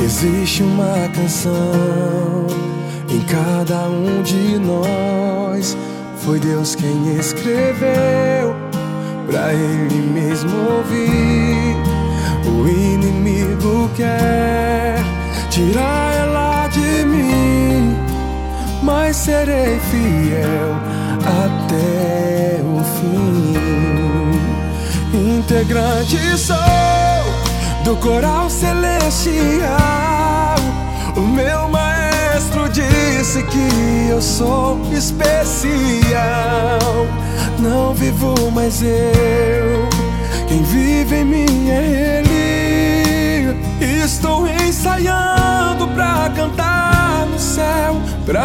Existe uma canção em cada um de nós. Foi Deus quem escreveu pra Ele mesmo ouvir. O inimigo quer tirar ela de mim, mas serei fiel até o fim. Integrante sou do coral celestial. O meu maestro disse que eu sou especial. Não vivo mais eu, quem vive em mim é Ele. Estou ensaiando pra cantar no céu pra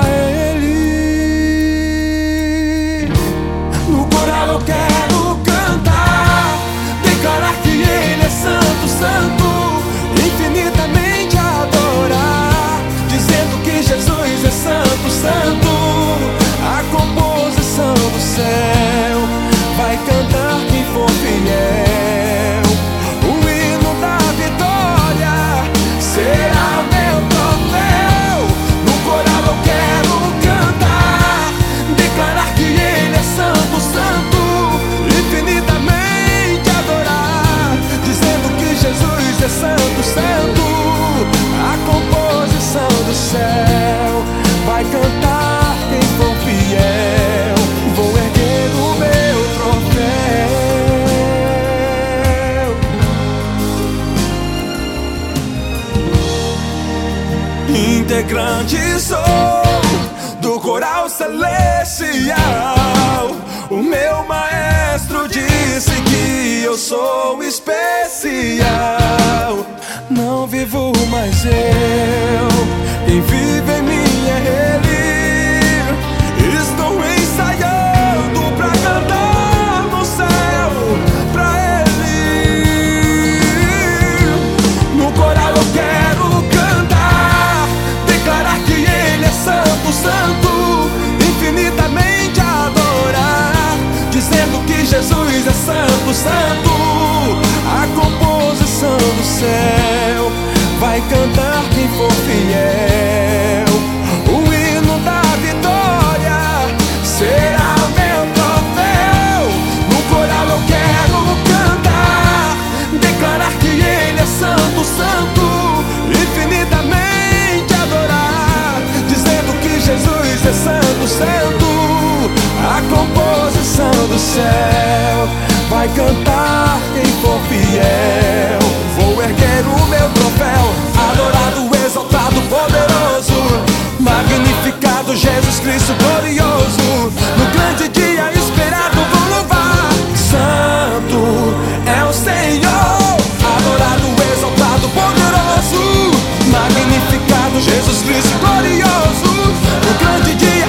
Ele. No coral eu quero cantar, declarar que Ele é santo, santo, infinitamente adorar, dizendo que Jesus é santo, santo. A composição do céu vai cantar quem for fiel. O hino da vitória será meu troféu. No coral eu quero cantar, declarar que Ele é santo, santo, infinitamente adorar, dizendo que Jesus é santo, santo. A composição do céu vai cantar quem for fiel. Vou erguer o meu troféu. Integrante sou do coral celestial. O meu maestro disse que eu sou especial. Não vivo mais eu, quem vive em mim é Ele. Estou ensaiando pra cantar no céu pra Ele. No coral eu quero cantar, declarar que Ele é santo, santo, infinitamente adorar, dizendo que Jesus é santo, santo. A composição do céu vai cantar quem for fiel. O hino da vitória será meu troféu. No coral eu quero cantar, declarar que Ele é santo, santo, infinitamente adorar, dizendo que Jesus é santo, santo. A composição do céu vai cantar quem for fiel. Vou erguer o meu troféu, adorado, exaltado, poderoso, magnificado Jesus Cristo glorioso. No grande dia esperado vou louvar. Santo é o Senhor, adorado, exaltado, poderoso, magnificado Jesus Cristo glorioso. No grande dia